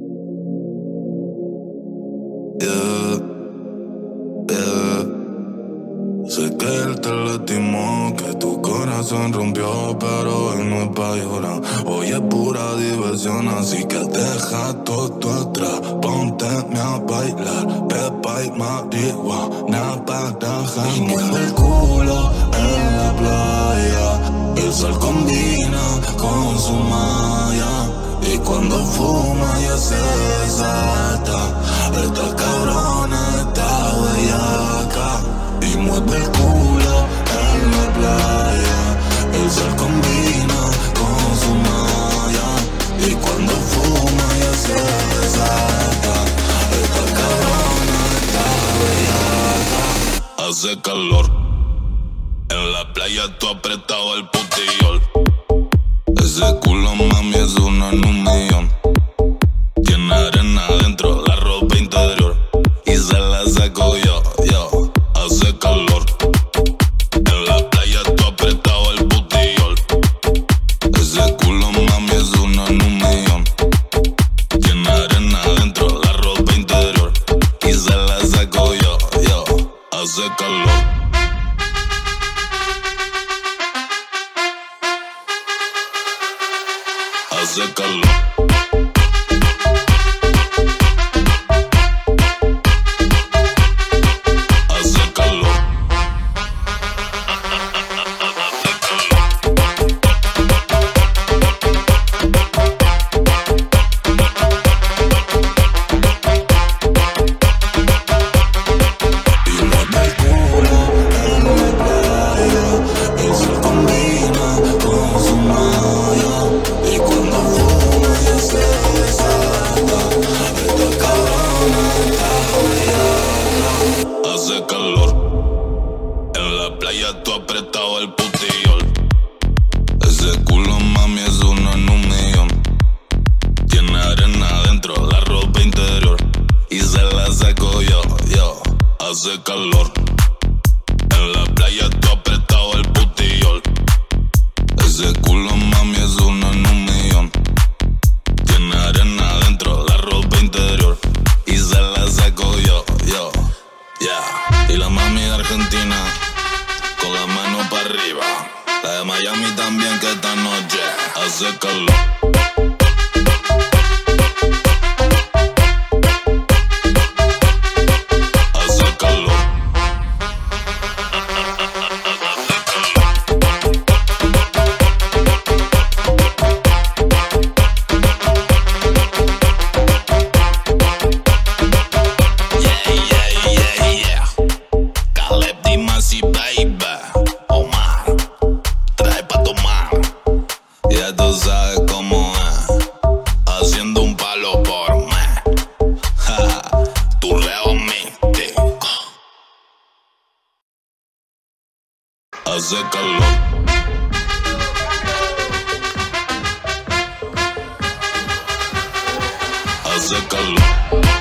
Yeah, yeah. Sé que él te lastimó, que tu corazón rompió, pero hoy no es pa' llorar. Hoy es pura diversión, así que deja todo atrás. Ponte a bailar, pepa y marihuana para janguear. Y mueve el culo en la playa, el sol combina con su malla. Y cuando fuma ya se desata, esta cabrona está bellaca. Y mueve el culo en la playa, el sol combina con su malla. Y cuando fuma ya se desata, esta cabrona está bellaca. Hace calor, en la playa tú apretado el putillol. Ese culo mami es uno en un millón. Tiene arena adentro, la ropa interior, y se la saco yo. Hace calor, en la playa tú apretado el butillol. Ese culo mami es uno en un millón. Tiene arena adentro, la ropa interior, y se la saco yo. Hace calor. Hace calor. Hace calor, en la playa tú apretado el putillol. Ese culo mami es uno en un millón. Tiene arena adentro, la ropa interior, y se la saco yo. Hace calor, en la playa tú apretado el putillol. Ese culo mami es uno en un millón. Tiene arena adentro, la ropa interior, y se la saco yo. Y la mami de Argentina, con la mano para arriba. La de Miami también, que esta noche hace calor. Ya tú sabes cómo es, haciendo un palo por mí. Tu reo místico. Hace calor. Hace calor.